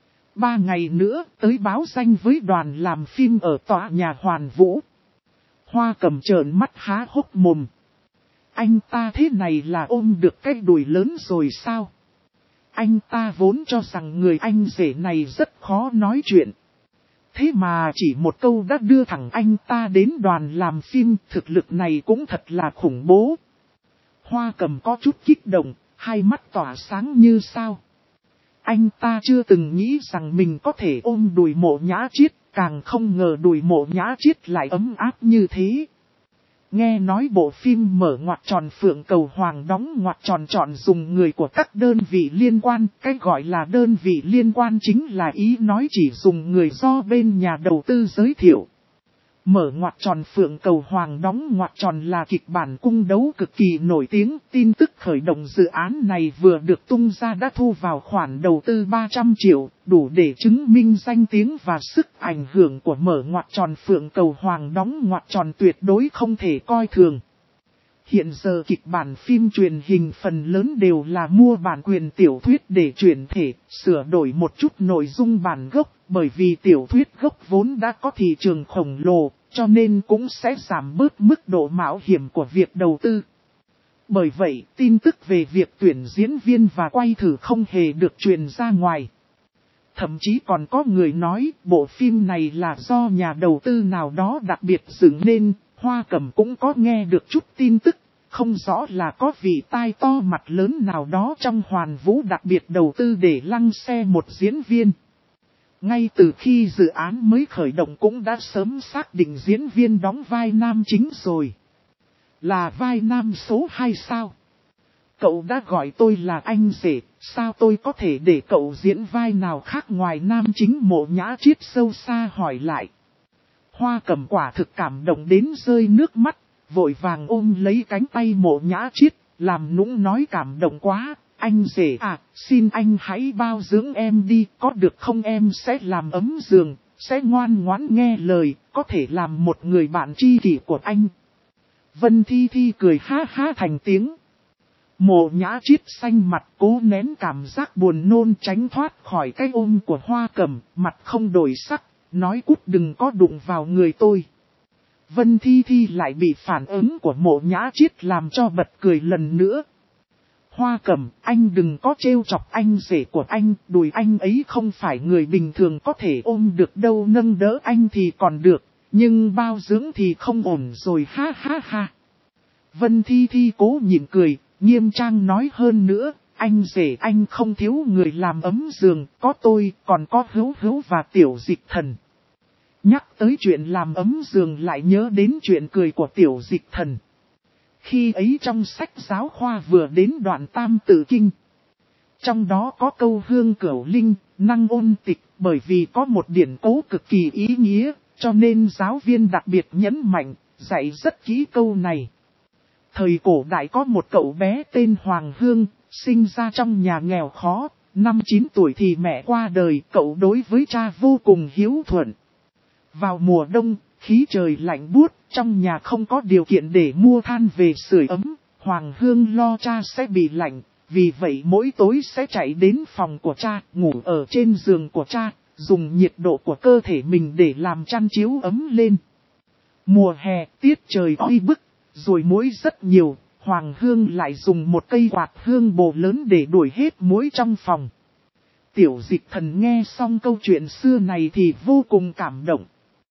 S1: 3 ngày nữa tới báo danh với đoàn làm phim ở tòa nhà Hoàn Vũ. Hoa Cẩm trợn mắt há hốc mồm. Anh ta thế này là ôm được cái đùi lớn rồi sao? Anh ta vốn cho rằng người anh rể này rất khó nói chuyện. Thế mà chỉ một câu đã đưa thẳng anh ta đến đoàn làm phim, thực lực này cũng thật là khủng bố. Hoa Cẩm có chút kích động, hai mắt tỏa sáng như sao. Anh ta chưa từng nghĩ rằng mình có thể ôm đùi Mộ Nhã Chiết, càng không ngờ đùi Mộ Nhã Chiết lại ấm áp như thế. Nghe nói bộ phim mở ngoặc tròn Phượng Cầu Hoàng đóng ngoặc tròn chọn dùng người của các đơn vị liên quan. Cái gọi là đơn vị liên quan chính là ý nói chỉ dùng người do bên nhà đầu tư giới thiệu. Mở ngoặc tròn Phượng Cầu Hoàng đóng ngoặc tròn là kịch bản cung đấu cực kỳ nổi tiếng. Tin tức khởi động dự án này vừa được tung ra đã thu vào khoản đầu tư 300 triệu, đủ để chứng minh danh tiếng và sức ảnh hưởng của mở ngoặc tròn Phượng Cầu Hoàng đóng ngoặc tròn tuyệt đối không thể coi thường. Hiện giờ kịch bản phim truyền hình phần lớn đều là mua bản quyền tiểu thuyết để chuyển thể, sửa đổi một chút nội dung bản gốc, bởi vì tiểu thuyết gốc vốn đã có thị trường khổng lồ, cho nên cũng sẽ giảm bớt mức độ mạo hiểm của việc đầu tư. Bởi vậy, tin tức về việc tuyển diễn viên và quay thử không hề được truyền ra ngoài. Thậm chí còn có người nói bộ phim này là do nhà đầu tư nào đó đặc biệt dựng nên, Hoa Cẩm cũng có nghe được chút tin tức, không rõ là có vị tai to mặt lớn nào đó trong Hoàn Vũ đặc biệt đầu tư để lăng xe một diễn viên. Ngay từ khi dự án mới khởi động cũng đã sớm xác định diễn viên đóng vai nam chính rồi. Là vai nam số 2 sao? Cậu đã gọi tôi là anh rể, sao tôi có thể để cậu diễn vai nào khác ngoài nam chính? Mộ Nhã Triết sâu xa hỏi lại. Hoa Cẩm quả thực cảm động đến rơi nước mắt, vội vàng ôm lấy cánh tay Mộ Nhã Triết, làm nũng nói cảm động quá. Anh rể à, xin anh hãy bao dưỡng em đi, có được không? Em sẽ làm ấm giường, sẽ ngoan ngoãn nghe lời, có thể làm một người bạn tri kỷ của anh. Vân Thi Thi cười ha ha thành tiếng. Mộ Nhã Triết xanh mặt cố nén cảm giác buồn nôn tránh thoát khỏi cái ôm của Hoa Cẩm, mặt không đổi sắc, nói cút đừng có đụng vào người tôi. Vân Thi Thi lại bị phản ứng của Mộ Nhã Triết làm cho bật cười lần nữa. Hoa Cẩm, anh đừng có trêu chọc anh rể của anh, đùi anh ấy không phải người bình thường có thể ôm được đâu, nâng đỡ anh thì còn được, nhưng bao dưỡng thì không ổn rồi, ha ha ha. Vân Thi Thi cố nhịn cười, nghiêm trang nói hơn nữa, anh rể anh không thiếu người làm ấm giường, có tôi, còn có Hữu Hữu và Tiểu Dịch Thần. Nhắc tới chuyện làm ấm giường lại nhớ đến chuyện cười của Tiểu Dịch Thần. Khi ấy trong sách giáo khoa vừa đến đoạn Tam Tự Kinh. Trong đó có câu hương cửu linh, năng ôn tịch, bởi vì có một điển cố cực kỳ ý nghĩa, cho nên giáo viên đặc biệt nhấn mạnh, dạy rất kỹ câu này. Thời cổ đại có một cậu bé tên Hoàng Hương, sinh ra trong nhà nghèo khó, năm 9 tuổi thì mẹ qua đời, cậu đối với cha vô cùng hiếu thuận. Vào mùa đông, khí trời lạnh buốt, trong nhà không có điều kiện để mua than về sưởi ấm, Hoàng Hương lo cha sẽ bị lạnh, vì vậy mỗi tối sẽ chạy đến phòng của cha, ngủ ở trên giường của cha, dùng nhiệt độ của cơ thể mình để làm chăn chiếu ấm lên. Mùa hè, tiết trời oi bức, rồi muỗi rất nhiều, Hoàng Hương lại dùng một cây quạt hương bồ lớn để đuổi hết muỗi trong phòng. Tiểu Dịch Thần nghe xong câu chuyện xưa này thì vô cùng cảm động.